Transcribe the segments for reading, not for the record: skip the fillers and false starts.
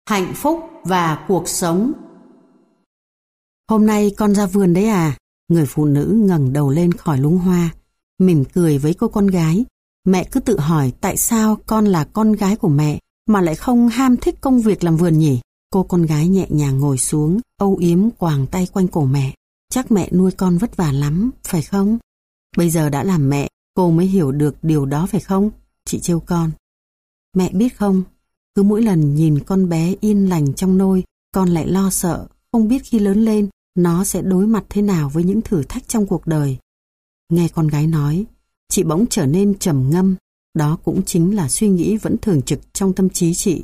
Hạnh phúc và cuộc sống. Hôm nay con ra vườn đấy à? Người phụ nữ ngẩng đầu lên khỏi luống hoa, mỉm cười với cô con gái. Mẹ cứ tự hỏi tại sao con là con gái của mẹ mà lại không ham thích công việc làm vườn nhỉ? Cô con gái nhẹ nhàng ngồi xuống, âu yếm quàng tay quanh cổ mẹ. Chắc mẹ nuôi con vất vả lắm, phải không? Bây giờ đã làm mẹ, cô mới hiểu được điều đó phải không? Chị trêu con. Mẹ biết không, cứ mỗi lần nhìn con bé yên lành trong nôi, con lại lo sợ, không biết khi lớn lên, nó sẽ đối mặt thế nào với những thử thách trong cuộc đời. Nghe con gái nói, chị bỗng trở nên trầm ngâm, đó cũng chính là suy nghĩ vẫn thường trực trong tâm trí chị.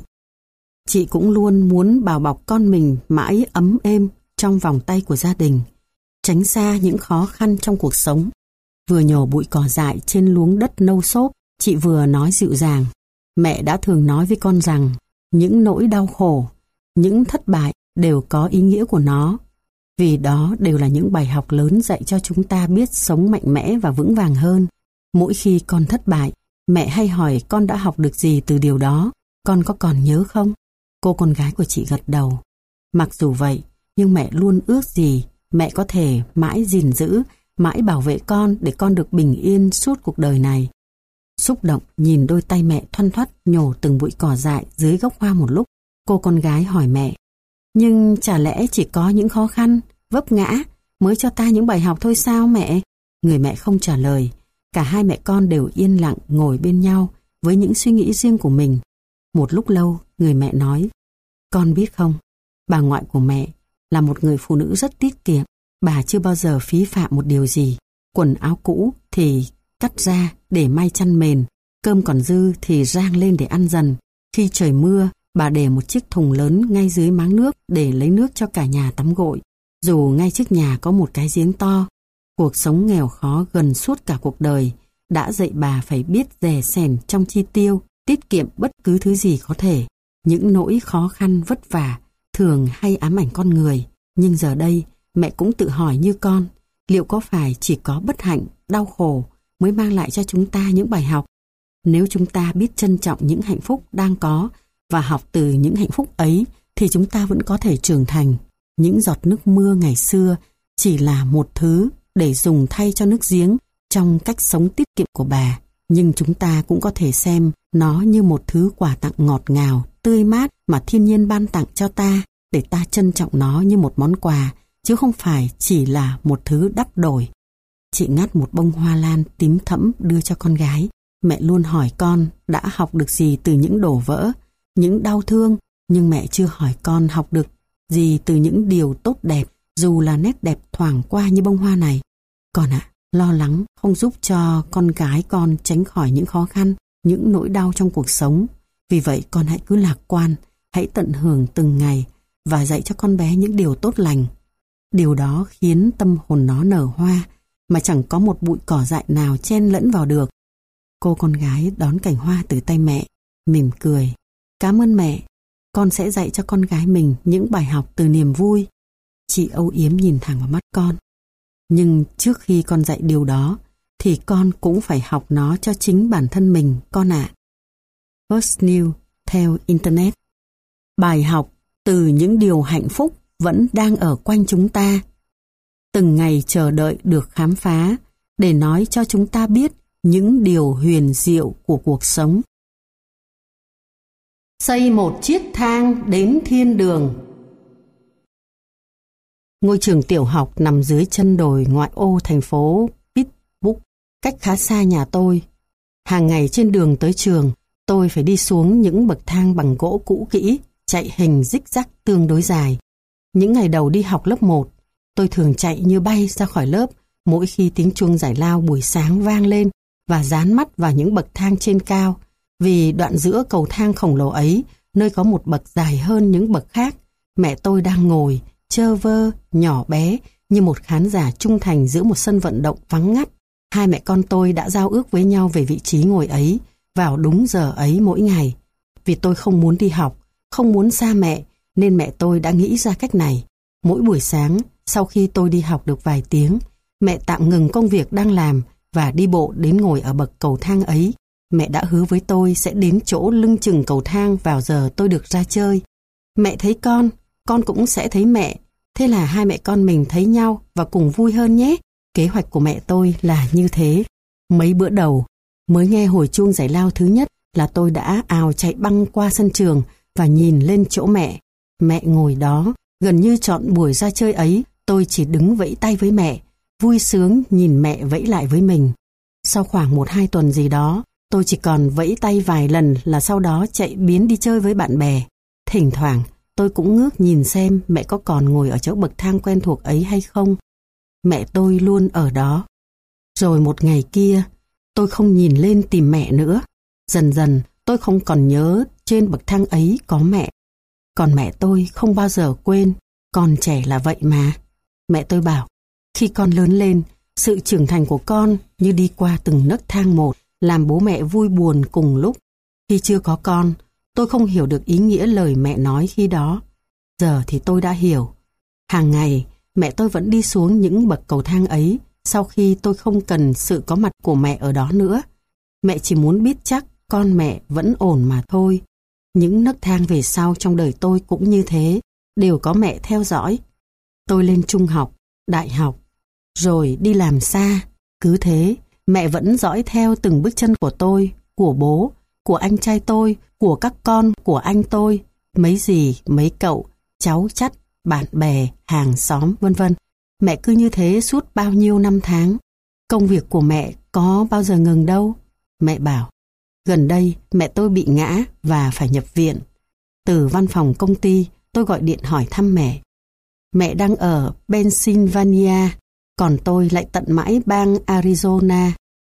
Chị cũng luôn muốn bảo bọc con mình mãi ấm êm trong vòng tay của gia đình, tránh xa những khó khăn trong cuộc sống. Vừa nhổ bụi cỏ dại trên luống đất nâu xốp, chị vừa nói dịu dàng. Mẹ đã thường nói với con rằng những nỗi đau khổ, những thất bại đều có ý nghĩa của nó. Vì đó đều là những bài học lớn dạy cho chúng ta biết sống mạnh mẽ và vững vàng hơn. Mỗi khi con thất bại, mẹ hay hỏi con đã học được gì từ điều đó, con có còn nhớ không? Cô con gái của chị gật đầu. Mặc dù vậy, nhưng mẹ luôn ước gì mẹ có thể mãi gìn giữ, mãi bảo vệ con để con được bình yên suốt cuộc đời này. Xúc động nhìn đôi tay mẹ thoăn thoắt nhổ từng bụi cỏ dại dưới gốc hoa một lúc, cô con gái hỏi mẹ, nhưng chả lẽ chỉ có những khó khăn, vấp ngã mới cho ta những bài học thôi sao mẹ? Người mẹ không trả lời, cả hai mẹ con đều yên lặng ngồi bên nhau với những suy nghĩ riêng của mình. Một lúc lâu, người mẹ nói, con biết không, bà ngoại của mẹ là một người phụ nữ rất tiết kiệm, bà chưa bao giờ phí phạm một điều gì. Quần áo cũ thì cắt ra để may chăn mền, cơm còn dư thì rang lên để ăn dần. Khi trời mưa, bà để một chiếc thùng lớn ngay dưới máng nước để lấy nước cho cả nhà tắm gội. Dù ngay trước nhà có một cái giếng to, cuộc sống nghèo khó gần suốt cả cuộc đời đã dạy bà phải biết dè sẻn trong chi tiêu, tiết kiệm bất cứ thứ gì có thể. Những nỗi khó khăn vất vả thường hay ám ảnh con người, nhưng giờ đây mẹ cũng tự hỏi như con, liệu có phải chỉ có bất hạnh, đau khổ mới mang lại cho chúng ta những bài học? Nếu chúng ta biết trân trọng những hạnh phúc đang có và học từ những hạnh phúc ấy thì chúng ta vẫn có thể trưởng thành. Những giọt nước mưa ngày xưa chỉ là một thứ để dùng thay cho nước giếng trong cách sống tiết kiệm của bà, nhưng chúng ta cũng có thể xem nó như một thứ quà tặng ngọt ngào, tươi mát mà thiên nhiên ban tặng cho ta, để ta trân trọng nó như một món quà, chứ không phải chỉ là một thứ đắp đổi. Chị ngắt một bông hoa lan tím thẫm đưa cho con gái. Mẹ luôn hỏi con đã học được gì từ những đổ vỡ, những đau thương, nhưng mẹ chưa hỏi con học được gì từ những điều tốt đẹp, dù là nét đẹp thoảng qua như bông hoa này. Con ạ, lo lắng không giúp cho con gái con tránh khỏi những khó khăn, những nỗi đau trong cuộc sống. Vì vậy con hãy cứ lạc quan, hãy tận hưởng từng ngày và dạy cho con bé những điều tốt lành. Điều đó khiến tâm hồn nó nở hoa, mà chẳng có một bụi cỏ dại nào chen lẫn vào được. Cô con gái đón cành hoa từ tay mẹ, mỉm cười. Cảm ơn mẹ, con sẽ dạy cho con gái mình những bài học từ niềm vui. Chị âu yếm nhìn thẳng vào mắt con. Nhưng trước khi con dạy điều đó, thì con cũng phải học nó cho chính bản thân mình, con ạ. First News theo Internet. Bài học từ những điều hạnh phúc vẫn đang ở quanh chúng ta. Từng ngày chờ đợi được khám phá để nói cho chúng ta biết những điều huyền diệu của cuộc sống. Xây một chiếc thang đến thiên đường. Ngôi trường tiểu học nằm dưới chân đồi ngoại ô thành phố Pittsburgh, cách khá xa nhà tôi. Hàng ngày trên đường tới trường, tôi phải đi xuống những bậc thang bằng gỗ cũ kỹ, chạy hình zigzag tương đối dài. Những ngày đầu đi học lớp 1, tôi thường chạy như bay ra khỏi lớp mỗi khi tiếng chuông giải lao buổi sáng vang lên và dán mắt vào những bậc thang trên cao, vì đoạn giữa cầu thang khổng lồ ấy, nơi có một bậc dài hơn những bậc khác, mẹ tôi đang ngồi, chơ vơ, nhỏ bé như một khán giả trung thành giữa một sân vận động vắng ngắt. Hai mẹ con tôi đã giao ước với nhau về vị trí ngồi ấy vào đúng giờ ấy mỗi ngày. Vì tôi không muốn đi học, không muốn xa mẹ, nên mẹ tôi đã nghĩ ra cách này. Mỗi buổi sáng, sau khi tôi đi học được vài tiếng, mẹ tạm ngừng công việc đang làm và đi bộ đến ngồi ở bậc cầu thang ấy. Mẹ đã hứa với tôi sẽ đến chỗ lưng chừng cầu thang vào giờ tôi được ra chơi. Mẹ thấy con cũng sẽ thấy mẹ. Thế là hai mẹ con mình thấy nhau và cùng vui hơn nhé. Kế hoạch của mẹ tôi là như thế. Mấy bữa đầu, mới nghe hồi chuông giải lao thứ nhất là tôi đã ào chạy băng qua sân trường và nhìn lên chỗ mẹ. Mẹ ngồi đó, gần như trọn buổi ra chơi ấy, tôi chỉ đứng vẫy tay với mẹ, vui sướng nhìn mẹ vẫy lại với mình. Sau khoảng 1-2 tuần gì đó, tôi chỉ còn vẫy tay vài lần là sau đó chạy biến đi chơi với bạn bè. Thỉnh thoảng, tôi cũng ngước nhìn xem mẹ có còn ngồi ở chỗ bậc thang quen thuộc ấy hay không. Mẹ tôi luôn ở đó. Rồi một ngày kia, tôi không nhìn lên tìm mẹ nữa. Dần dần, tôi không còn nhớ trên bậc thang ấy có mẹ. Còn mẹ tôi không bao giờ quên, con trẻ là vậy mà. Mẹ tôi bảo, khi con lớn lên, sự trưởng thành của con như đi qua từng nấc thang một, làm bố mẹ vui buồn cùng lúc. Khi chưa có con, tôi không hiểu được ý nghĩa lời mẹ nói khi đó. Giờ thì tôi đã hiểu. Hàng ngày, mẹ tôi vẫn đi xuống những bậc cầu thang ấy sau khi tôi không cần sự có mặt của mẹ ở đó nữa. Mẹ chỉ muốn biết chắc con mẹ vẫn ổn mà thôi. Những nấc thang về sau trong đời tôi cũng như thế, đều có mẹ theo dõi. Tôi lên trung học, đại học, rồi đi làm xa. Cứ thế, mẹ vẫn dõi theo từng bước chân của tôi, của bố, của anh trai tôi, của các con, của anh tôi, mấy dì, mấy cậu, cháu chắt, bạn bè, hàng xóm, vân vân. Mẹ cứ như thế suốt bao nhiêu năm tháng. Công việc của mẹ có bao giờ ngừng đâu. Mẹ bảo, gần đây mẹ tôi bị ngã và phải nhập viện. Từ văn phòng công ty, tôi gọi điện hỏi thăm mẹ. Mẹ đang ở Pennsylvania, còn tôi lại tận mãi bang Arizona.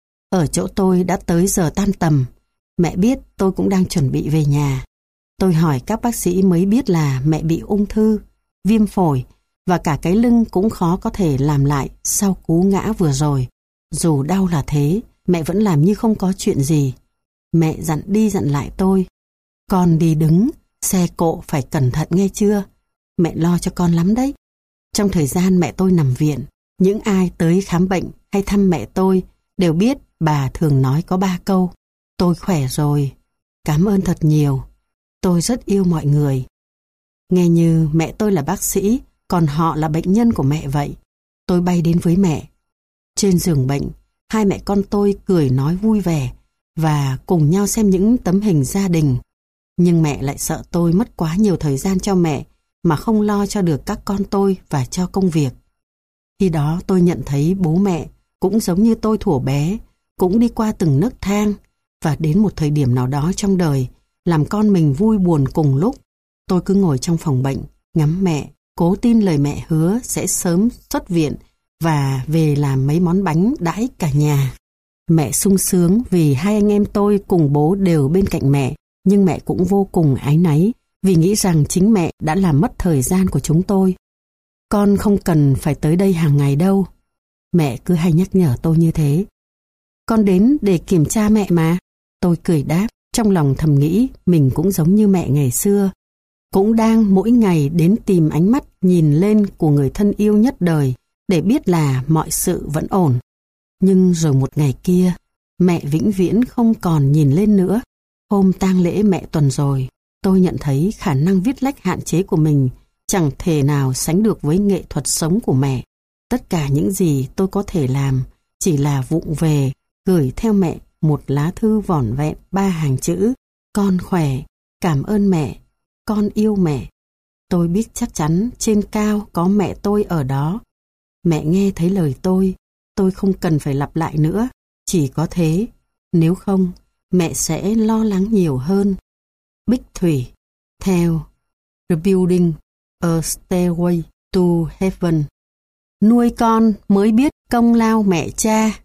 Ở chỗ tôi đã tới giờ tan tầm. Mẹ biết tôi cũng đang chuẩn bị về nhà. Tôi hỏi các bác sĩ mới biết là mẹ bị ung thư, viêm phổi và cả cái lưng cũng khó có thể làm lại sau cú ngã vừa rồi. Dù đau là thế, mẹ vẫn làm như không có chuyện gì. Mẹ dặn đi dặn lại tôi. Con đi đứng, xe cộ phải cẩn thận nghe chưa? Mẹ lo cho con lắm đấy. Trong thời gian mẹ tôi nằm viện, những ai tới khám bệnh hay thăm mẹ tôi đều biết bà thường nói có 3 câu. Tôi khỏe rồi. Cảm ơn thật nhiều. Tôi rất yêu mọi người. Nghe như mẹ tôi là bác sĩ, còn họ là bệnh nhân của mẹ vậy. Tôi bay đến với mẹ. Trên giường bệnh, hai mẹ con tôi cười nói vui vẻ và cùng nhau xem những tấm hình gia đình. Nhưng mẹ lại sợ tôi mất quá nhiều thời gian cho mẹ mà không lo cho được các con tôi và cho công việc. Khi đó tôi nhận thấy bố mẹ cũng giống như tôi thuở bé, cũng đi qua từng nấc thang và đến một thời điểm nào đó trong đời làm con mình vui buồn cùng lúc. Tôi cứ ngồi trong phòng bệnh, ngắm mẹ, cố tin lời mẹ hứa sẽ sớm xuất viện và về làm mấy món bánh đãi cả nhà. Mẹ sung sướng vì hai anh em tôi cùng bố đều bên cạnh mẹ, nhưng mẹ cũng vô cùng áy náy vì nghĩ rằng chính mẹ đã làm mất thời gian của chúng tôi. Con không cần phải tới đây hàng ngày đâu. Mẹ cứ hay nhắc nhở tôi như thế. Con đến để kiểm tra mẹ mà. Tôi cười đáp, trong lòng thầm nghĩ mình cũng giống như mẹ ngày xưa. Cũng đang mỗi ngày đến tìm ánh mắt nhìn lên của người thân yêu nhất đời để biết là mọi sự vẫn ổn. Nhưng rồi một ngày kia, mẹ vĩnh viễn không còn nhìn lên nữa. Hôm tang lễ mẹ Tuần rồi, tôi nhận thấy khả năng viết lách hạn chế của mình chẳng thể nào sánh được với nghệ thuật sống của mẹ. Tất cả những gì tôi có thể làm chỉ là vụng về gửi theo mẹ một lá thư vỏn vẹn 3 hàng chữ: con khỏe, cảm ơn mẹ, con yêu mẹ. Tôi biết chắc chắn trên cao có mẹ tôi ở đó. Mẹ nghe thấy lời tôi không cần phải lặp lại nữa. Chỉ có thế, nếu không, mẹ sẽ lo lắng nhiều hơn. Bích Thủy, theo Rebuilding a Stairway to Heaven. Nuôi con mới biết công lao mẹ cha.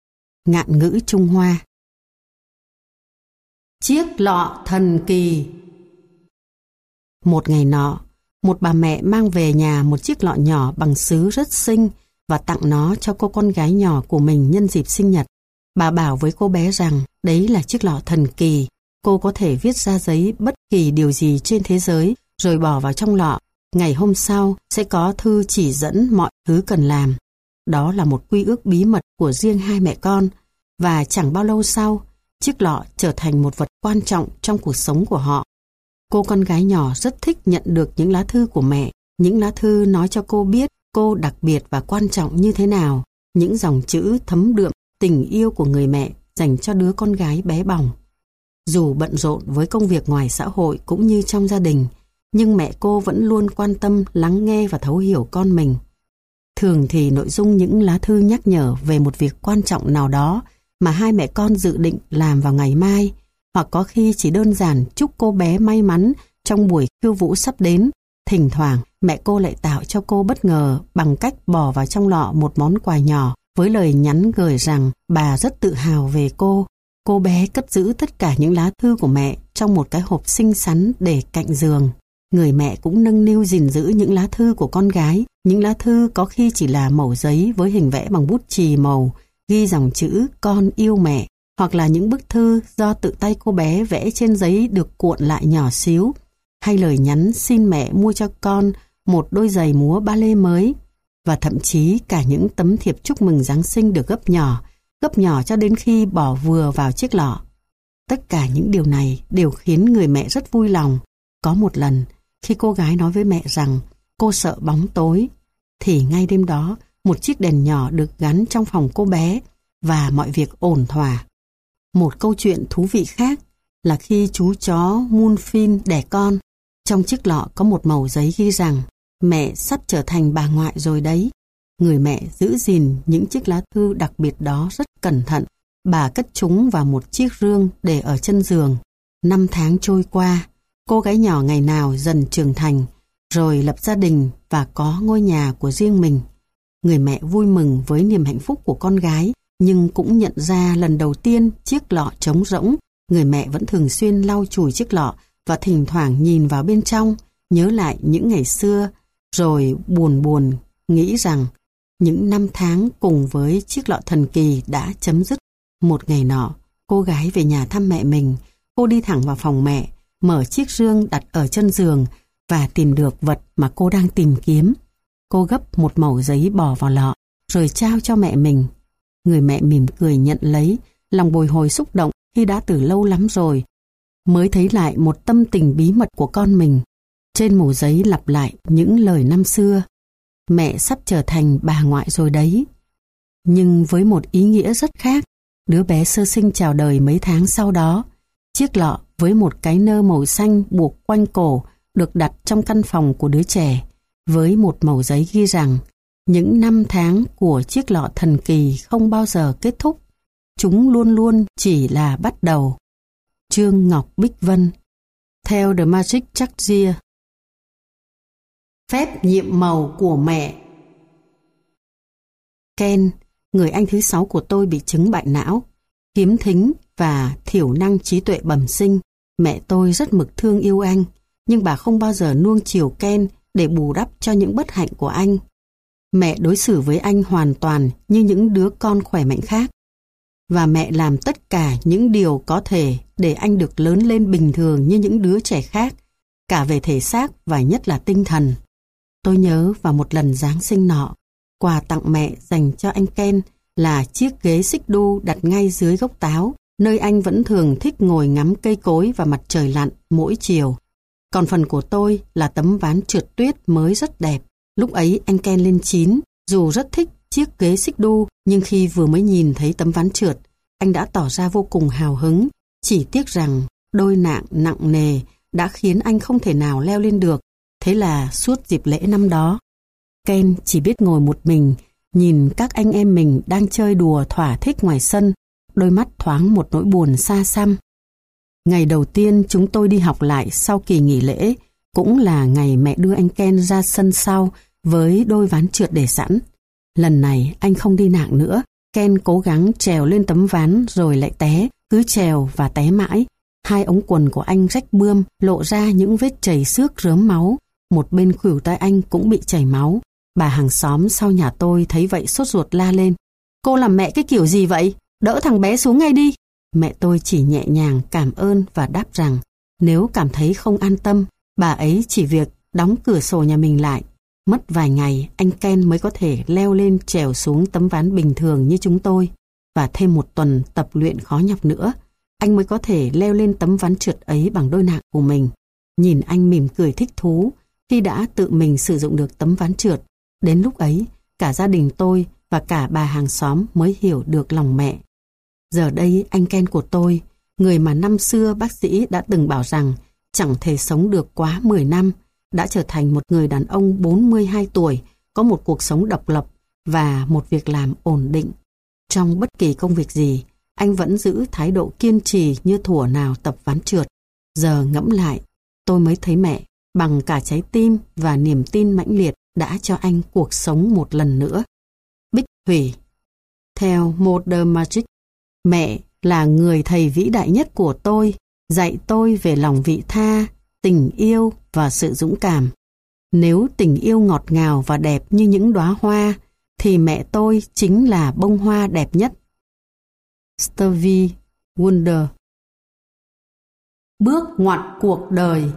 Ngạn ngữ Trung Hoa. Chiếc lọ thần kỳ. Một ngày nọ, một bà mẹ mang về nhà một chiếc lọ nhỏ bằng sứ rất xinh và tặng nó cho cô con gái nhỏ của mình nhân dịp sinh nhật. Bà bảo với cô bé rằng đấy là chiếc lọ thần kỳ. Cô có thể viết ra giấy bất kỳ điều gì trên thế giới rồi bỏ vào trong lọ. Ngày hôm sau sẽ có thư chỉ dẫn mọi thứ cần làm. Đó là một quy ước bí mật của riêng hai mẹ con, và chẳng bao lâu sau, chiếc lọ trở thành một vật quan trọng trong cuộc sống của họ. Cô con gái nhỏ rất thích nhận được những lá thư của mẹ. Những lá thư nói cho cô biết cô đặc biệt và quan trọng như thế nào. Những dòng chữ thấm đượm tình yêu của người mẹ dành cho đứa con gái bé bỏng. Dù bận rộn với công việc ngoài xã hội cũng như trong gia đình, nhưng mẹ cô vẫn luôn quan tâm, lắng nghe và thấu hiểu con mình. Thường thì nội dung những lá thư nhắc nhở về một việc quan trọng nào đó mà hai mẹ con dự định làm vào ngày mai, hoặc có khi chỉ đơn giản chúc cô bé may mắn trong buổi khiêu vũ sắp đến. Thỉnh thoảng, mẹ cô lại tạo cho cô bất ngờ bằng cách bỏ vào trong lọ một món quà nhỏ với lời nhắn gửi rằng bà rất tự hào về cô. Cô bé cất giữ tất cả những lá thư của mẹ trong một cái hộp xinh xắn để cạnh giường. Người mẹ cũng nâng niu gìn giữ những lá thư của con gái. Những lá thư có khi chỉ là mẩu giấy với hình vẽ bằng bút chì màu, ghi dòng chữ con yêu mẹ, hoặc là những bức thư do tự tay cô bé vẽ trên giấy được cuộn lại nhỏ xíu, hay lời nhắn xin mẹ mua cho con một đôi giày múa ballet mới, và thậm chí cả những tấm thiệp chúc mừng Giáng sinh được gấp nhỏ cho đến khi bỏ vừa vào chiếc lọ. Tất cả những điều này đều khiến người mẹ rất vui lòng. Có một lần, khi cô gái nói với mẹ rằng cô sợ bóng tối, thì ngay đêm đó một chiếc đèn nhỏ được gắn trong phòng cô bé và mọi việc ổn thỏa. Một câu chuyện thú vị khác là khi chú chó Moonfin đẻ con, trong chiếc lọ có một mẩu giấy ghi rằng mẹ sắp trở thành bà ngoại rồi đấy. Người mẹ giữ gìn những chiếc lá thư đặc biệt đó rất cẩn thận. Bà cất chúng vào một chiếc rương để ở chân giường. 5 tháng trôi qua, cô gái nhỏ ngày nào dần trưởng thành, rồi lập gia đình và có ngôi nhà của riêng mình. Người mẹ vui mừng với niềm hạnh phúc của con gái, nhưng cũng nhận ra lần đầu tiên chiếc lọ trống rỗng. Người mẹ vẫn thường xuyên lau chùi chiếc lọ và thỉnh thoảng nhìn vào bên trong, nhớ lại những ngày xưa, rồi buồn nghĩ rằng những 5 tháng cùng với chiếc lọ thần kỳ đã chấm dứt. Một ngày nọ, cô gái về nhà thăm mẹ mình. Cô đi thẳng vào phòng mẹ, mở chiếc rương đặt ở chân giường và tìm được vật mà cô đang tìm kiếm. Cô gấp một mẩu giấy bỏ vào lọ, rồi trao cho mẹ mình. Người mẹ mỉm cười nhận lấy, lòng bồi hồi xúc động khi đã từ lâu lắm rồi mới thấy lại một tâm tình bí mật của con mình. Trên mẩu giấy lặp lại những lời năm xưa: mẹ sắp trở thành bà ngoại rồi đấy. Nhưng với một ý nghĩa rất khác, đứa bé sơ sinh chào đời mấy tháng sau đó. Chiếc lọ với một cái nơ màu xanh buộc quanh cổ được đặt trong căn phòng của đứa trẻ, với một mẩu giấy ghi rằng những 5 tháng của chiếc lọ thần kỳ không bao giờ kết thúc. Chúng luôn luôn chỉ là bắt đầu. Trương Ngọc Bích Vân, theo The Magic Jar. Phép nhiệm màu của mẹ. Ken, người anh thứ 6 của tôi, bị chứng bại não, khiếm thính và thiểu năng trí tuệ bẩm sinh. Mẹ tôi rất mực thương yêu anh, nhưng bà không bao giờ nuông chiều Ken để bù đắp cho những bất hạnh của anh. Mẹ đối xử với anh hoàn toàn như những đứa con khỏe mạnh khác, và mẹ làm tất cả những điều có thể để anh được lớn lên bình thường như những đứa trẻ khác, cả về thể xác và nhất là tinh thần. Tôi nhớ vào một lần Giáng sinh nọ, quà tặng mẹ dành cho anh Ken là chiếc ghế xích đu đặt ngay dưới gốc táo, nơi anh vẫn thường thích ngồi ngắm cây cối và mặt trời lặn mỗi chiều. Còn phần của tôi là tấm ván trượt tuyết mới rất đẹp. Lúc ấy anh Ken lên 9, dù rất thích chiếc ghế xích đu, nhưng khi vừa mới nhìn thấy tấm ván trượt, anh đã tỏ ra vô cùng hào hứng. Chỉ tiếc rằng đôi nạng nặng nề đã khiến anh không thể nào leo lên được. Thế là suốt dịp lễ năm đó, Ken chỉ biết ngồi một mình, nhìn các anh em mình đang chơi đùa thỏa thích ngoài sân, đôi mắt thoáng một nỗi buồn xa xăm. Ngày đầu tiên chúng tôi đi học lại sau kỳ nghỉ lễ, cũng là ngày mẹ đưa anh Ken ra sân sau với đôi ván trượt để sẵn. Lần này anh không đi nạng nữa. Ken cố gắng trèo lên tấm ván rồi lại té, cứ trèo và té mãi. 2 ống quần của anh rách bươm, lộ ra những vết chảy xước rớm máu. Một bên khuỷu tay anh cũng bị chảy máu. Bà hàng xóm sau nhà tôi thấy vậy sốt ruột la lên: "Cô làm mẹ cái kiểu gì vậy? Đỡ thằng bé xuống ngay đi." Mẹ tôi chỉ nhẹ nhàng cảm ơn và đáp rằng nếu cảm thấy không an tâm, bà ấy chỉ việc đóng cửa sổ nhà mình lại. Mất vài ngày, anh Ken mới có thể leo lên trèo xuống tấm ván bình thường như chúng tôi. Và thêm một tuần tập luyện khó nhọc nữa, anh mới có thể leo lên tấm ván trượt ấy bằng đôi nạng của mình. Nhìn anh mỉm cười thích thú khi đã tự mình sử dụng được tấm ván trượt. Đến lúc ấy, cả gia đình tôi và cả bà hàng xóm mới hiểu được lòng mẹ. Giờ đây anh Ken của tôi, người mà năm xưa bác sĩ đã từng bảo rằng chẳng thể sống được quá 10 năm, đã trở thành một người đàn ông 42 tuổi, có một cuộc sống độc lập và một việc làm ổn định. Trong bất kỳ công việc gì, anh vẫn giữ thái độ kiên trì như thuở nào tập ván trượt. Giờ ngẫm lại, tôi mới thấy mẹ bằng cả trái tim và niềm tin mãnh liệt đã cho anh cuộc sống một lần nữa. Bích Thủy. Theo Modern Magic, mẹ là người thầy vĩ đại nhất của tôi, dạy tôi về lòng vị tha, tình yêu và sự dũng cảm. Nếu tình yêu ngọt ngào và đẹp như những đóa hoa, thì mẹ tôi chính là bông hoa đẹp nhất. Stevie Wonder. Bước ngoặt cuộc đời.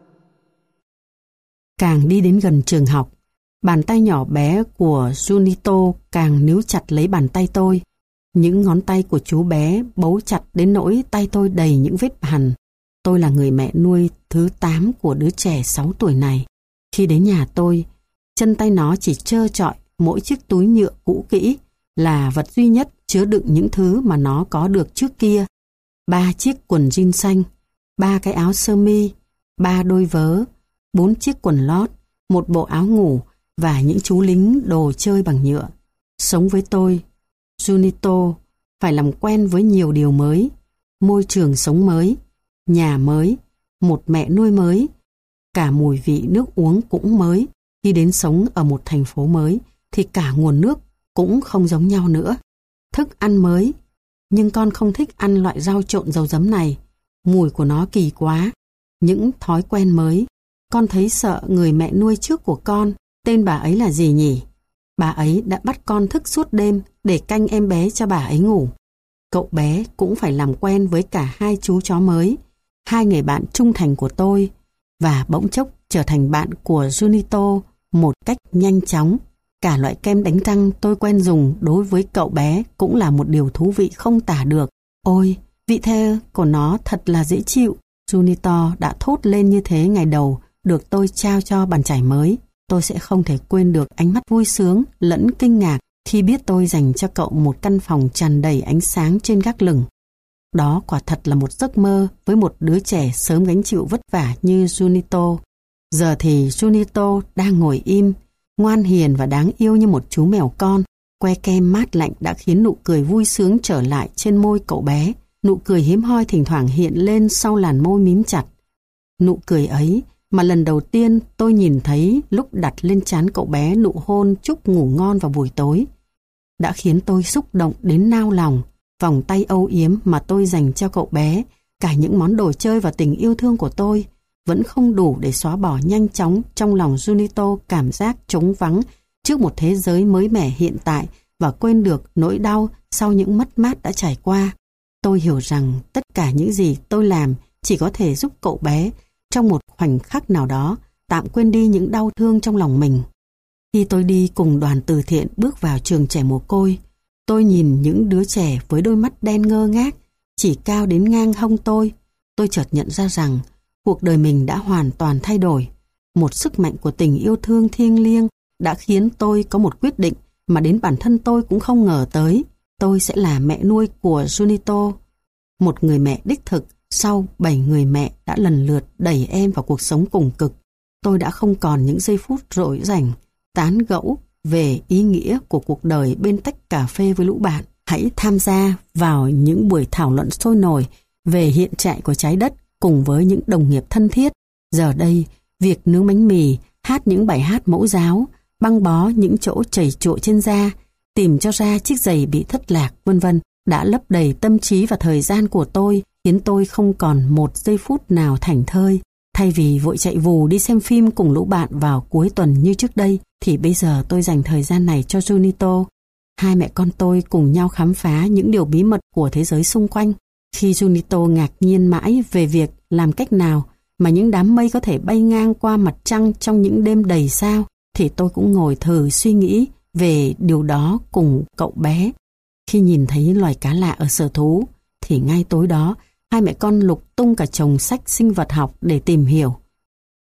Càng đi đến gần trường học, bàn tay nhỏ bé của Junito càng níu chặt lấy bàn tay tôi. Những ngón tay của chú bé bấu chặt đến nỗi tay tôi đầy những vết hằn. Tôi là người mẹ nuôi thứ 8 của đứa trẻ 6 tuổi này. Khi đến nhà tôi, chân tay nó chỉ trơ trọi mỗi chiếc túi nhựa cũ kỹ, là vật duy nhất chứa đựng những thứ mà nó có được trước kia. 3 chiếc quần jean xanh, 3 cái áo sơ mi, 3 đôi vớ, 4 chiếc quần lót, 1 bộ áo ngủ và những chú lính đồ chơi bằng nhựa. Sống với tôi, Junito phải làm quen với nhiều điều mới, môi trường sống mới, nhà mới, một mẹ nuôi mới, cả mùi vị nước uống cũng mới. Khi đến sống ở một thành phố mới thì cả nguồn nước cũng không giống nhau nữa. Thức ăn mới, nhưng con không thích ăn loại rau trộn dầu giấm này, mùi của nó kỳ quá. Những thói quen mới, con thấy sợ người mẹ nuôi trước của con, tên bà ấy là gì nhỉ? Bà ấy đã bắt con thức suốt đêm để canh em bé cho bà ấy ngủ. Cậu bé cũng phải làm quen với cả 2 chú chó mới, 2 người bạn trung thành của tôi, và bỗng chốc trở thành bạn của Junito một cách nhanh chóng. Cả loại kem đánh răng tôi quen dùng đối với cậu bé cũng là một điều thú vị không tả được. Ôi, vị the của nó thật là dễ chịu. Junito đã thốt lên như thế ngày đầu được tôi trao cho bàn chải mới. Tôi sẽ không thể quên được ánh mắt vui sướng lẫn kinh ngạc khi biết tôi dành cho cậu một căn phòng tràn đầy ánh sáng trên gác lửng. Đó quả thật là một giấc mơ với một đứa trẻ sớm gánh chịu vất vả như Junito. Giờ thì Junito đang ngồi im, ngoan hiền và đáng yêu như một chú mèo con. Que kem mát lạnh đã khiến nụ cười vui sướng trở lại trên môi cậu bé. Nụ cười hiếm hoi thỉnh thoảng hiện lên sau làn môi mím chặt. Nụ cười ấy mà lần đầu tiên tôi nhìn thấy lúc đặt lên trán cậu bé nụ hôn chúc ngủ ngon vào buổi tối, đã khiến tôi xúc động đến nao lòng. Vòng tay âu yếm mà tôi dành cho cậu bé, cả những món đồ chơi và tình yêu thương của tôi vẫn không đủ để xóa bỏ nhanh chóng trong lòng Junito cảm giác trống vắng trước một thế giới mới mẻ hiện tại và quên được nỗi đau sau những mất mát đã trải qua. Tôi hiểu rằng tất cả những gì tôi làm chỉ có thể giúp cậu bé trong một khoảnh khắc nào đó tạm quên đi những đau thương trong lòng mình. Khi tôi đi cùng đoàn từ thiện bước vào trường trẻ mồ côi, tôi nhìn những đứa trẻ với đôi mắt đen ngơ ngác, chỉ cao đến ngang hông tôi chợt nhận ra rằng cuộc đời mình đã hoàn toàn thay đổi. Một sức mạnh của tình yêu thương thiêng liêng đã khiến tôi có một quyết định mà đến bản thân tôi cũng không ngờ tới. Tôi sẽ là mẹ nuôi của Junito, một người mẹ đích thực sau 7 người mẹ đã lần lượt đẩy em vào cuộc sống cùng cực. Tôi đã không còn những giây phút rỗi rảnh tán gẫu về ý nghĩa của cuộc đời bên tách cà phê với lũ bạn. Hãy tham gia vào những buổi thảo luận sôi nổi về hiện trạng của trái đất cùng với những đồng nghiệp thân thiết. Giờ đây, việc nướng bánh mì, hát những bài hát mẫu giáo, băng bó những chỗ chảy chụa trên da, tìm cho ra chiếc giày bị thất lạc, vân vân, đã lấp đầy tâm trí và thời gian của tôi, khiến tôi không còn một giây phút nào thảnh thơi. Thay vì vội chạy vù đi xem phim cùng lũ bạn vào cuối tuần như trước đây, thì bây giờ tôi dành thời gian này cho Junito. 2 mẹ con tôi cùng nhau khám phá những điều bí mật của thế giới xung quanh. Khi Junito ngạc nhiên mãi về việc làm cách nào mà những đám mây có thể bay ngang qua mặt trăng trong những đêm đầy sao, thì tôi cũng ngồi thử suy nghĩ về điều đó cùng cậu bé. Khi nhìn thấy loài cá lạ ở sở thú, thì ngay tối đó, 2 mẹ con lục tung cả chồng sách sinh vật học để tìm hiểu.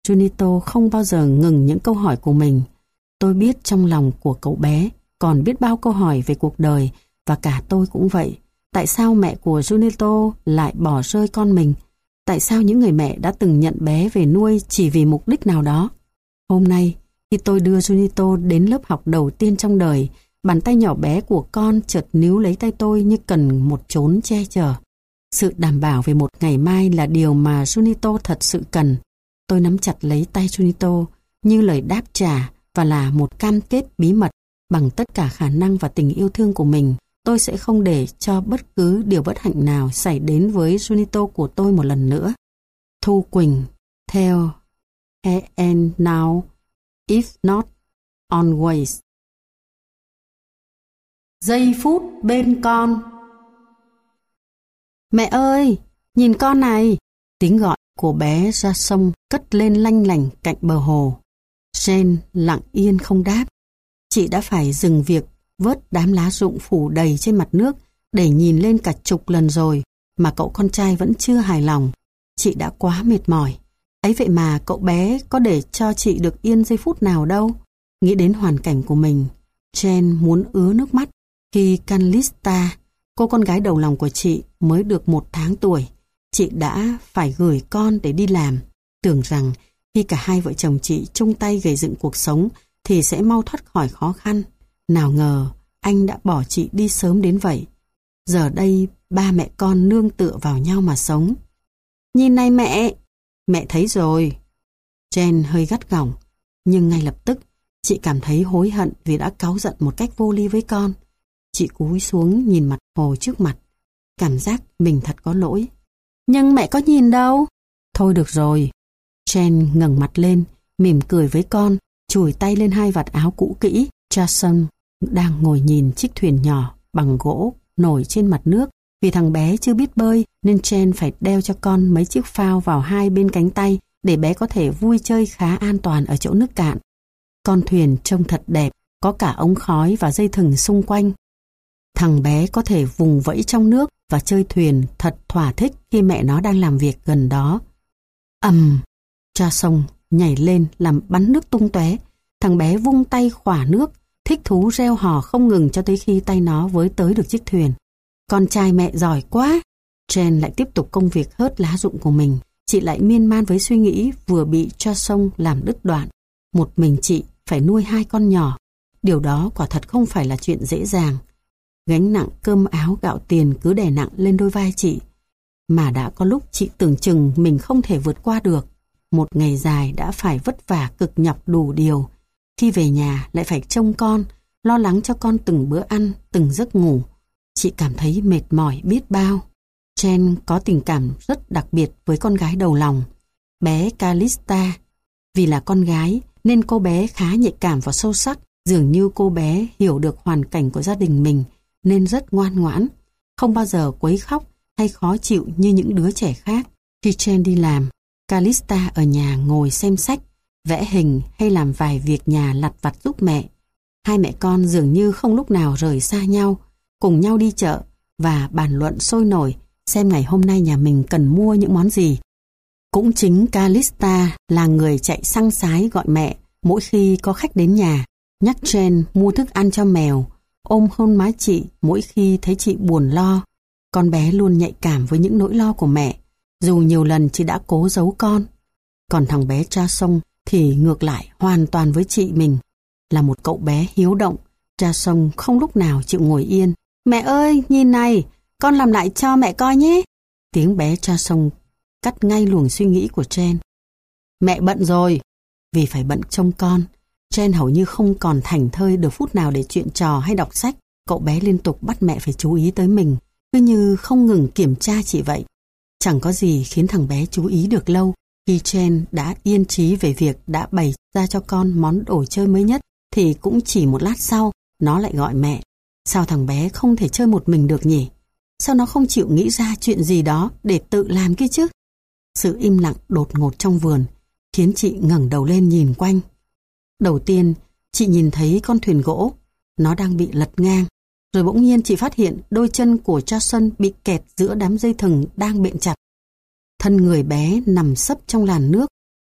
Junito không bao giờ ngừng những câu hỏi của mình. Tôi biết trong lòng của cậu bé còn biết bao câu hỏi về cuộc đời, và cả tôi cũng vậy. Tại sao mẹ của Junito lại bỏ rơi con mình? Tại sao những người mẹ đã từng nhận bé về nuôi chỉ vì mục đích nào đó? Hôm nay, khi tôi đưa Junito đến lớp học đầu tiên trong đời, bàn tay nhỏ bé của con chợt níu lấy tay tôi như cần một chốn che chở. Sự đảm bảo về một ngày mai là điều mà Junito thật sự cần. Tôi nắm chặt lấy tay Junito như lời đáp trả và là một cam kết bí mật. Bằng tất cả khả năng và tình yêu thương của mình, tôi sẽ không để cho bất cứ điều bất hạnh nào xảy đến với Junito của tôi một lần nữa. Thu Quỳnh, theo And Now, If Not Always. Giây phút bên con. Mẹ ơi, nhìn con này! Tiếng gọi của bé ra sông cất lên lanh lảnh cạnh bờ hồ. Jane lặng yên không đáp. Chị đã phải dừng việc vớt đám lá rụng phủ đầy trên mặt nước để nhìn lên cả chục lần rồi mà cậu con trai vẫn chưa hài lòng. Chị đã quá mệt mỏi. Ấy vậy mà cậu bé có để cho chị được yên giây phút nào đâu. Nghĩ đến hoàn cảnh của mình, Jane muốn ứa nước mắt. Khi Calista, cô con gái đầu lòng của chị, mới được 1 tháng tuổi, chị đã phải gửi con để đi làm, tưởng rằng khi cả hai vợ chồng chị chung tay gầy dựng cuộc sống thì sẽ mau thoát khỏi khó khăn. Nào ngờ anh đã bỏ chị đi sớm đến vậy. Giờ đây ba mẹ con nương tựa vào nhau mà sống. Nhìn này mẹ thấy rồi. Jane hơi gắt gỏng, nhưng ngay lập tức chị cảm thấy hối hận vì đã cáu giận một cách vô lý với con. Chị cúi xuống nhìn mặt hồ trước mặt, cảm giác mình thật có lỗi. Nhưng mẹ có nhìn đâu. Thôi được rồi. Jane ngẩng mặt lên, mỉm cười với con, chùi tay lên hai vạt áo cũ kỹ. Jason đang ngồi nhìn chiếc thuyền nhỏ bằng gỗ nổi trên mặt nước. Vì thằng bé chưa biết bơi nên Jane phải đeo cho con mấy chiếc phao vào hai bên cánh tay để bé có thể vui chơi khá an toàn ở chỗ nước cạn. Con thuyền trông thật đẹp, có cả ống khói và dây thừng xung quanh. Thằng bé có thể vùng vẫy trong nước và chơi thuyền thật thỏa thích khi mẹ nó đang làm việc gần đó. Jason nhảy lên làm bắn nước tung tóe. Thằng bé vung tay khỏa nước, thích thú reo hò không ngừng cho tới khi tay nó với tới được chiếc thuyền. Con trai mẹ giỏi quá. Jane lại tiếp tục công việc hớt lá rụng của mình. Chị lại miên man với suy nghĩ vừa bị Jason làm đứt đoạn. Một mình chị phải nuôi 2 con nhỏ. Điều đó quả thật không phải là chuyện dễ dàng. Gánh nặng cơm áo gạo tiền cứ đè nặng lên đôi vai chị. Mà đã có lúc chị tưởng chừng mình không thể vượt qua được. Một ngày dài đã phải vất vả cực nhọc đủ điều. Khi về nhà lại phải trông con, lo lắng cho con từng bữa ăn, từng giấc ngủ. Chị cảm thấy mệt mỏi biết bao. Jane có tình cảm rất đặc biệt với con gái đầu lòng, bé Calista. Vì là con gái nên cô bé khá nhạy cảm và sâu sắc. Dường như cô bé hiểu được hoàn cảnh của gia đình mình nên rất ngoan ngoãn, không bao giờ quấy khóc hay khó chịu như những đứa trẻ khác. Khi Jane đi làm, Calista ở nhà ngồi xem sách, vẽ hình hay làm vài việc nhà lặt vặt giúp mẹ. Hai mẹ con dường như không lúc nào rời xa nhau, cùng nhau đi chợ và bàn luận sôi nổi xem ngày hôm nay nhà mình cần mua những món gì. Cũng chính Calista là người chạy xăng sái gọi mẹ mỗi khi có khách đến nhà, nhắc Jane mua thức ăn cho mèo, ôm hôn má chị mỗi khi thấy chị buồn lo. Con bé luôn nhạy cảm với những nỗi lo của mẹ, dù nhiều lần chị đã cố giấu con. Còn thằng bé Jason thì ngược lại hoàn toàn với chị mình. Là một cậu bé hiếu động, Jason không lúc nào chịu ngồi yên. Mẹ ơi, nhìn này, con làm lại cho mẹ coi nhé. Tiếng bé Jason cắt ngay luồng suy nghĩ của Jane. Mẹ bận rồi. Vì phải bận trông con, Jane hầu như không còn thảnh thơi được phút nào để chuyện trò hay đọc sách. Cậu bé liên tục bắt mẹ phải chú ý tới mình, cứ như không ngừng kiểm tra chị vậy. Chẳng có gì khiến thằng bé chú ý được lâu. Khi Jane đã yên trí về việc đã bày ra cho con món đồ chơi mới nhất, thì cũng chỉ một lát sau, nó lại gọi mẹ. Sao thằng bé không thể chơi một mình được nhỉ? Sao nó không chịu nghĩ ra chuyện gì đó để tự làm kia chứ? Sự im lặng đột ngột trong vườn khiến chị ngẩng đầu lên nhìn quanh. Đầu tiên, chị nhìn thấy con thuyền gỗ. Nó đang bị lật ngang. Rồi bỗng nhiên chị phát hiện đôi chân của Jason bị kẹt giữa đám dây thừng đang bện chặt. Thân người bé nằm sấp trong làn nước.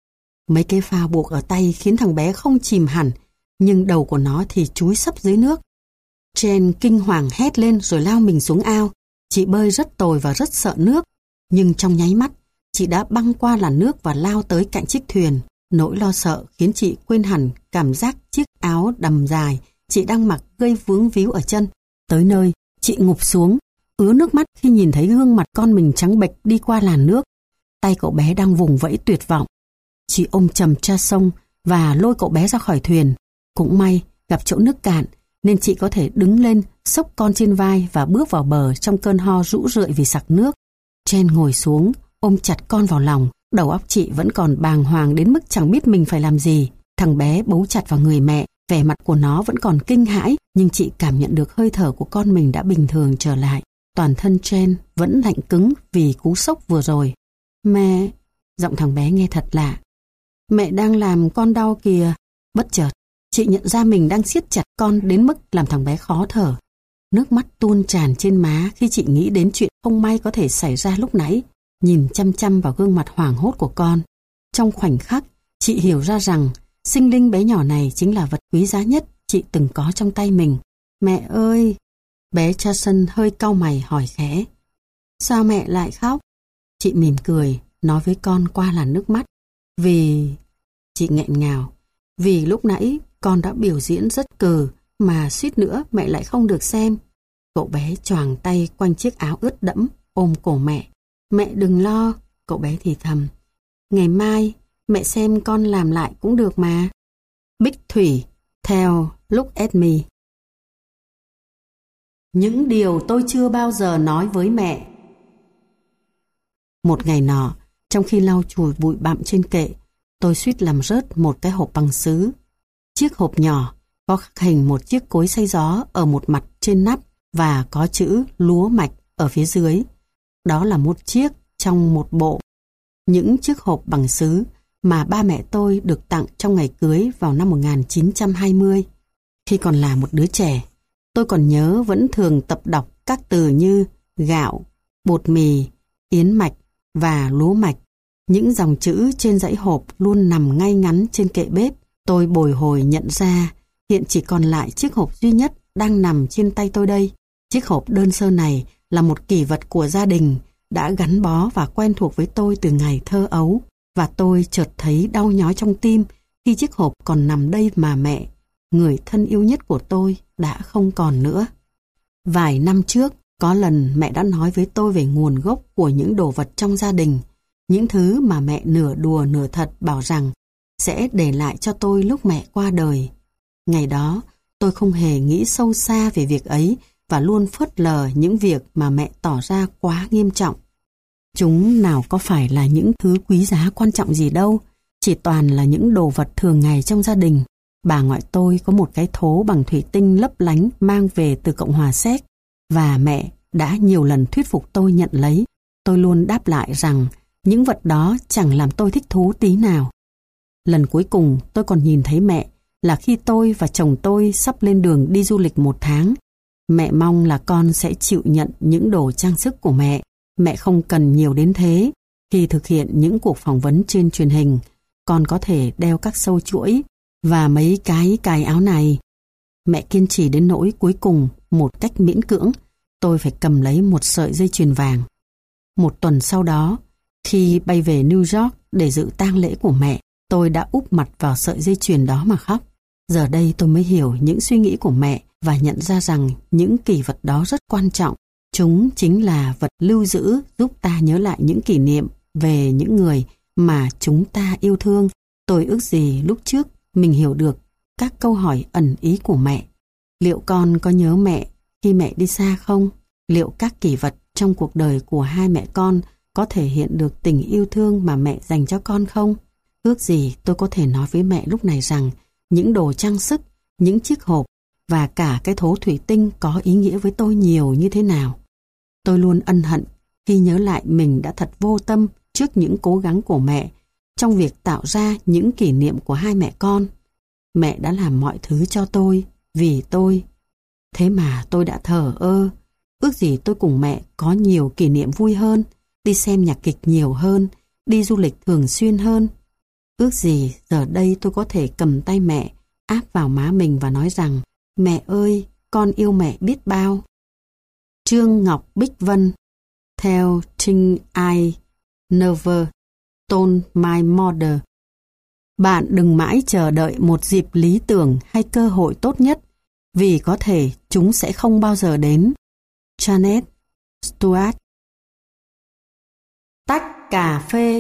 Mấy cái phao buộc ở tay khiến thằng bé không chìm hẳn, nhưng đầu của nó thì chúi sấp dưới nước. Jen kinh hoàng hét lên rồi lao mình xuống ao. Chị bơi rất tồi và rất sợ nước, nhưng trong nháy mắt, chị đã băng qua làn nước và lao tới cạnh chiếc thuyền. Nỗi lo sợ khiến chị quên hẳn cảm giác chiếc áo đầm dài chị đang mặc gây vướng víu ở chân. Tới nơi, chị ngụp xuống, ứa nước mắt khi nhìn thấy gương mặt con mình trắng bệch đi qua làn nước. Tay cậu bé đang vùng vẫy tuyệt vọng. Chị ôm chầm cha sông và lôi cậu bé ra khỏi thuyền. Cũng may gặp chỗ nước cạn nên chị có thể đứng lên, xốc con trên vai và bước vào bờ trong cơn ho rũ rượi vì sặc nước. Jen ngồi xuống, ôm chặt con vào lòng. Đầu óc chị vẫn còn bàng hoàng đến mức chẳng biết mình phải làm gì. Thằng bé bấu chặt vào người mẹ, vẻ mặt của nó vẫn còn kinh hãi, nhưng chị cảm nhận được hơi thở của con mình đã bình thường trở lại. Toàn thân Jen vẫn lạnh cứng vì cú sốc vừa rồi. Mẹ, giọng thằng bé nghe thật lạ. Mẹ đang làm con đau kìa. Bất chợt, chị nhận ra mình đang siết chặt con đến mức làm thằng bé khó thở. Nước mắt tuôn tràn trên má khi chị nghĩ đến chuyện không may có thể xảy ra lúc nãy. Nhìn chăm chăm vào gương mặt hoảng hốt của con. Trong khoảnh khắc, chị hiểu ra rằng sinh linh bé nhỏ này chính là vật quý giá nhất chị từng có trong tay mình. Mẹ ơi! Bé Jason hơi cau mày hỏi khẽ. Sao mẹ lại khóc? Chị mỉm cười, nói với con qua làn nước mắt. Vì... Chị nghẹn ngào. Vì lúc nãy con đã biểu diễn rất cừ mà suýt nữa mẹ lại không được xem. Cậu bé choàng tay quanh chiếc áo ướt đẫm, ôm cổ mẹ. Mẹ đừng lo, cậu bé thì thầm. Ngày mai, mẹ xem con làm lại cũng được mà. Bích Thủy, theo Look at Me. Những điều tôi chưa bao giờ nói với mẹ. Một ngày nọ, trong khi lau chùi bụi bặm trên kệ, tôi suýt làm rớt một cái hộp bằng sứ. Chiếc hộp nhỏ có khắc hình một chiếc cối xay gió ở một mặt trên nắp và có chữ lúa mạch ở phía dưới. Đó là một chiếc trong một bộ những chiếc hộp bằng sứ mà ba mẹ tôi được tặng trong ngày cưới vào năm 1920. Khi còn là một đứa trẻ, tôi còn nhớ vẫn thường tập đọc các từ như gạo, bột mì, yến mạch và lúa mạch. Những dòng chữ trên dãy hộp luôn nằm ngay ngắn trên kệ bếp. Tôi bồi hồi nhận ra hiện chỉ còn lại chiếc hộp duy nhất đang nằm trên tay tôi đây. Chiếc hộp đơn sơ này là một kỷ vật của gia đình đã gắn bó và quen thuộc với tôi từ ngày thơ ấu, và tôi chợt thấy đau nhói trong tim khi chiếc hộp còn nằm đây mà mẹ, người thân yêu nhất của tôi, đã không còn nữa. Vài năm trước, có lần mẹ đã nói với tôi về nguồn gốc của những đồ vật trong gia đình, những thứ mà mẹ nửa đùa nửa thật bảo rằng sẽ để lại cho tôi lúc mẹ qua đời. Ngày đó, tôi không hề nghĩ sâu xa về việc ấy và luôn phớt lờ những việc mà mẹ tỏ ra quá nghiêm trọng. Chúng nào có phải là những thứ quý giá quan trọng gì đâu, chỉ toàn là những đồ vật thường ngày trong gia đình. Bà ngoại tôi có một cái thố bằng thủy tinh lấp lánh mang về từ Cộng hòa Séc, và mẹ đã nhiều lần thuyết phục tôi nhận lấy. Tôi luôn đáp lại rằng những vật đó chẳng làm tôi thích thú tí nào. Lần cuối cùng tôi còn nhìn thấy mẹ là khi tôi và chồng tôi sắp lên đường đi du lịch 1 tháng. Mẹ mong là con sẽ chịu nhận những đồ trang sức của mẹ. Mẹ không cần nhiều đến thế. Khi thực hiện những cuộc phỏng vấn trên truyền hình, con có thể đeo các sâu chuỗi và mấy cái cài áo này. Mẹ kiên trì đến nỗi cuối cùng, một cách miễn cưỡng, tôi phải cầm lấy một sợi dây chuyền vàng. 1 tuần sau đó, khi bay về New York để dự tang lễ của mẹ, tôi đã úp mặt vào sợi dây chuyền đó mà khóc. Giờ đây tôi mới hiểu những suy nghĩ của mẹ và nhận ra rằng những kỷ vật đó rất quan trọng. Chúng chính là vật lưu giữ giúp ta nhớ lại những kỷ niệm về những người mà chúng ta yêu thương. Tôi ước gì lúc trước mình hiểu được các câu hỏi ẩn ý của mẹ. Liệu con có nhớ mẹ khi mẹ đi xa không? Liệu các kỷ vật trong cuộc đời của hai mẹ con có thể hiện được tình yêu thương mà mẹ dành cho con không? Ước gì tôi có thể nói với mẹ lúc này rằng những đồ trang sức, những chiếc hộp và cả cái thố thủy tinh có ý nghĩa với tôi nhiều như thế nào. Tôi luôn ân hận khi nhớ lại mình đã thật vô tâm trước những cố gắng của mẹ trong việc tạo ra những kỷ niệm của hai mẹ con. Mẹ đã làm mọi thứ cho tôi, vì tôi. Thế mà tôi đã thờ ơ. Ước gì tôi cùng mẹ có nhiều kỷ niệm vui hơn, đi xem nhạc kịch nhiều hơn, đi du lịch thường xuyên hơn. Ước gì giờ đây tôi có thể cầm tay mẹ, áp vào má mình và nói rằng, mẹ ơi, con yêu mẹ biết bao. Trương Ngọc Bích Vân, theo Thing I Never Told My Mother. Bạn đừng mãi chờ đợi một dịp lý tưởng hay cơ hội tốt nhất, vì có thể chúng sẽ không bao giờ đến. Janet Stewart. Tách cà phê.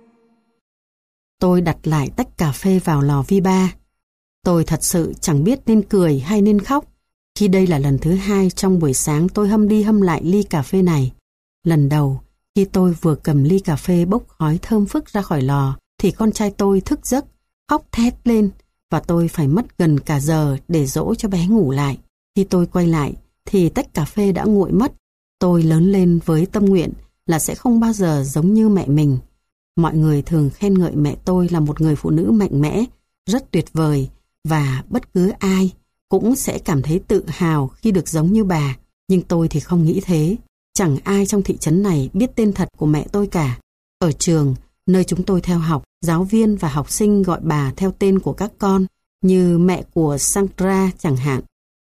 Tôi đặt lại tách cà phê vào lò vi ba. Tôi thật sự chẳng biết nên cười hay nên khóc, khi đây là lần thứ hai trong buổi sáng tôi hâm đi hâm lại ly cà phê này. Lần đầu, khi tôi vừa cầm ly cà phê bốc khói thơm phức ra khỏi lò, thì con trai tôi thức giấc, khóc thét lên, và tôi phải mất gần cả giờ để dỗ cho bé ngủ lại. Khi tôi quay lại, thì tách cà phê đã nguội mất. Tôi lớn lên với tâm nguyện là sẽ không bao giờ giống như mẹ mình. Mọi người thường khen ngợi mẹ tôi là một người phụ nữ mạnh mẽ, rất tuyệt vời, và bất cứ ai cũng sẽ cảm thấy tự hào khi được giống như bà. Nhưng tôi thì không nghĩ thế. Chẳng ai trong thị trấn này biết tên thật của mẹ tôi cả. Ở trường, nơi chúng tôi theo học, giáo viên và học sinh gọi bà theo tên của các con, như mẹ của Sandra chẳng hạn.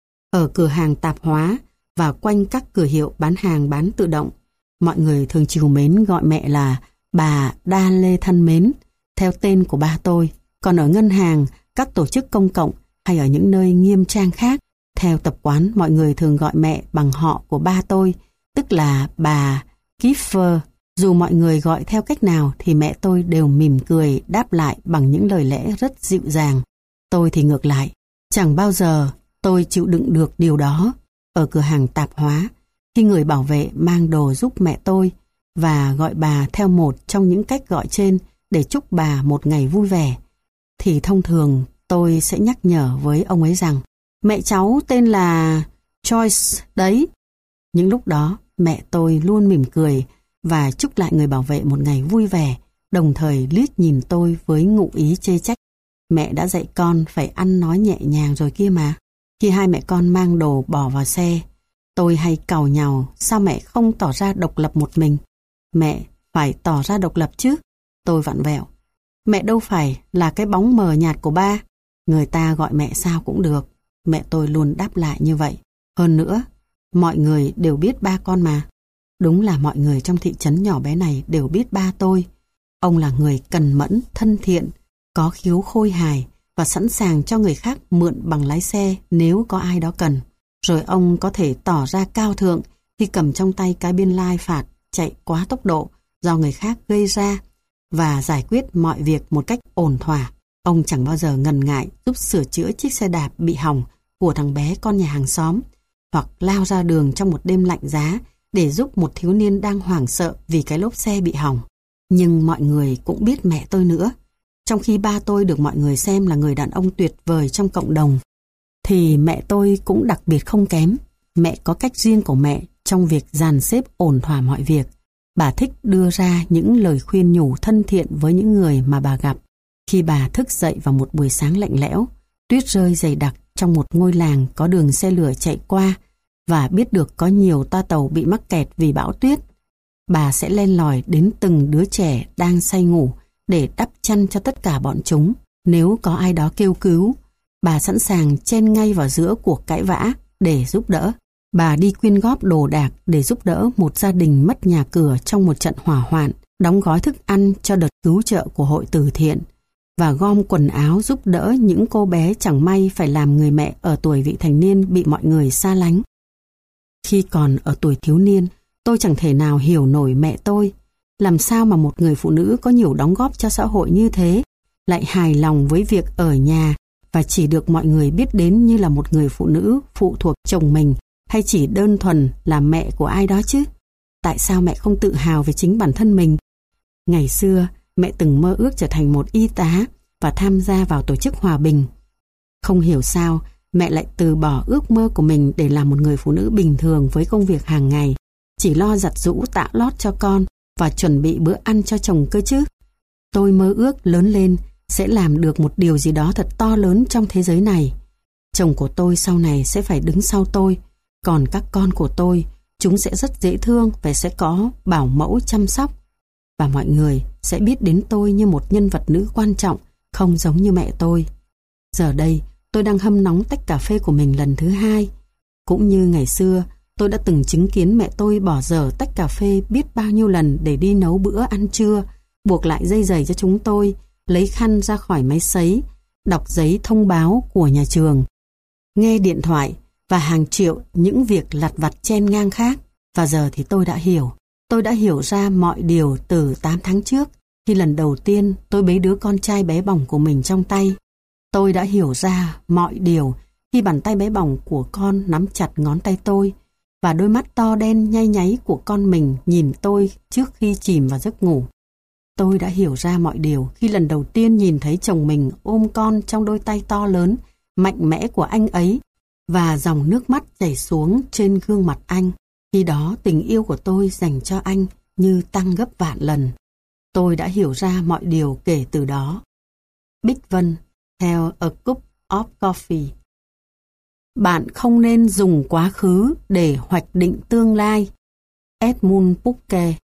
Ở cửa hàng tạp hóa và quanh các cửa hiệu bán hàng bán tự động, mọi người thường trìu mến gọi mẹ là bà Đa Lê thân mến, theo tên của ba tôi. Còn ở ngân hàng, các tổ chức công cộng hay ở những nơi nghiêm trang khác, theo tập quán mọi người thường gọi mẹ bằng họ của ba tôi, tức là bà Kiefer. Dù mọi người gọi theo cách nào thì mẹ tôi đều mỉm cười đáp lại bằng những lời lẽ rất dịu dàng. Tôi thì ngược lại, chẳng bao giờ tôi chịu đựng được điều đó. Ở cửa hàng tạp hóa, khi người bảo vệ mang đồ giúp mẹ tôi và gọi bà theo một trong những cách gọi trên để chúc bà một ngày vui vẻ, thì thông thường tôi sẽ nhắc nhở với ông ấy rằng mẹ cháu tên là Joyce đấy. Những lúc đó mẹ tôi luôn mỉm cười và chúc lại người bảo vệ một ngày vui vẻ, đồng thời liếc nhìn tôi với ngụ ý chê trách. Mẹ đã dạy con phải ăn nói nhẹ nhàng rồi kia mà. Khi hai mẹ con mang đồ bỏ vào xe, tôi hay càu nhàu sao mẹ không tỏ ra độc lập một mình. Mẹ phải tỏ ra độc lập chứ. Tôi vặn vẹo. Mẹ đâu phải là cái bóng mờ nhạt của ba. Người ta gọi mẹ sao cũng được. Mẹ tôi luôn đáp lại như vậy. Hơn nữa, mọi người đều biết ba con mà. Đúng là mọi người trong thị trấn nhỏ bé này đều biết ba tôi. Ông là người cần mẫn, thân thiện, có khiếu khôi hài và sẵn sàng cho người khác mượn bằng lái xe nếu có ai đó cần. Rồi ông có thể tỏ ra cao thượng khi cầm trong tay cái biên lai phạt chạy quá tốc độ do người khác gây ra và giải quyết mọi việc một cách ổn thỏa. Ông chẳng bao giờ ngần ngại giúp sửa chữa chiếc xe đạp bị hỏng của thằng bé con nhà hàng xóm, hoặc lao ra đường trong một đêm lạnh giá để giúp một thiếu niên đang hoảng sợ vì cái lốp xe bị hỏng. Nhưng mọi người cũng biết mẹ tôi nữa. Trong khi ba tôi được mọi người xem là người đàn ông tuyệt vời trong cộng đồng, thì mẹ tôi cũng đặc biệt không kém. Mẹ có cách riêng của mẹ trong việc dàn xếp ổn thỏa mọi việc. Bà thích đưa ra những lời khuyên nhủ thân thiện với những người mà bà gặp. Khi bà thức dậy vào một buổi sáng lạnh lẽo, tuyết rơi dày đặc trong một ngôi làng có đường xe lửa chạy qua và biết được có nhiều toa tàu bị mắc kẹt vì bão tuyết, bà sẽ len lỏi đến từng đứa trẻ đang say ngủ để đắp chăn cho tất cả bọn chúng. Nếu có ai đó kêu cứu, bà sẵn sàng chen ngay vào giữa cuộc cãi vã để giúp đỡ. Bà đi quyên góp đồ đạc để giúp đỡ một gia đình mất nhà cửa trong một trận hỏa hoạn, đóng gói thức ăn cho đợt cứu trợ của hội từ thiện, và gom quần áo giúp đỡ những cô bé chẳng may phải làm người mẹ ở tuổi vị thành niên bị mọi người xa lánh. Khi còn ở tuổi thiếu niên, tôi chẳng thể nào hiểu nổi mẹ tôi. Làm sao mà một người phụ nữ có nhiều đóng góp cho xã hội như thế lại hài lòng với việc ở nhà và chỉ được mọi người biết đến như là một người phụ nữ phụ thuộc chồng mình, hay chỉ đơn thuần là mẹ của ai đó chứ? Tại sao mẹ không tự hào về chính bản thân mình? Ngày xưa, mẹ từng mơ ước trở thành một y tá và tham gia vào tổ chức hòa bình. Không hiểu sao, mẹ lại từ bỏ ước mơ của mình để làm một người phụ nữ bình thường với công việc hàng ngày, chỉ lo giặt giũ tã lót cho con và chuẩn bị bữa ăn cho chồng cơ chứ. Tôi mơ ước lớn lên sẽ làm được một điều gì đó thật to lớn trong thế giới này. Chồng của tôi sau này sẽ phải đứng sau tôi, còn các con của tôi, chúng sẽ rất dễ thương và sẽ có bảo mẫu chăm sóc. và mọi người sẽ biết đến tôi như một nhân vật nữ quan trọng, không giống như mẹ tôi. Giờ đây, tôi đang hâm nóng tách cà phê của mình lần thứ hai. Cũng như ngày xưa, tôi đã từng chứng kiến mẹ tôi bỏ dở tách cà phê biết bao nhiêu lần để đi nấu bữa ăn trưa, buộc lại dây giày cho chúng tôi, lấy khăn ra khỏi máy sấy, đọc giấy thông báo của nhà trường, nghe điện thoại và hàng triệu những việc lặt vặt chen ngang khác. Và giờ thì tôi đã hiểu. Tôi đã hiểu ra mọi điều từ 8 tháng trước, khi lần đầu tiên tôi bế đứa con trai bé bỏng của mình trong tay. Tôi đã hiểu ra mọi điều khi bàn tay bé bỏng của con nắm chặt ngón tay tôi và đôi mắt to đen nhay nháy của con mình nhìn tôi trước khi chìm vào giấc ngủ. Tôi đã hiểu ra mọi điều khi lần đầu tiên nhìn thấy chồng mình ôm con trong đôi tay to lớn, mạnh mẽ của anh ấy và dòng nước mắt chảy xuống trên gương mặt anh. Khi đó tình yêu của tôi dành cho anh như tăng gấp vạn lần. Tôi đã hiểu ra mọi điều kể từ đó. Bích Vân, theo A Cup of Coffee. Bạn không nên dùng quá khứ để hoạch định tương lai. Edmund Burke.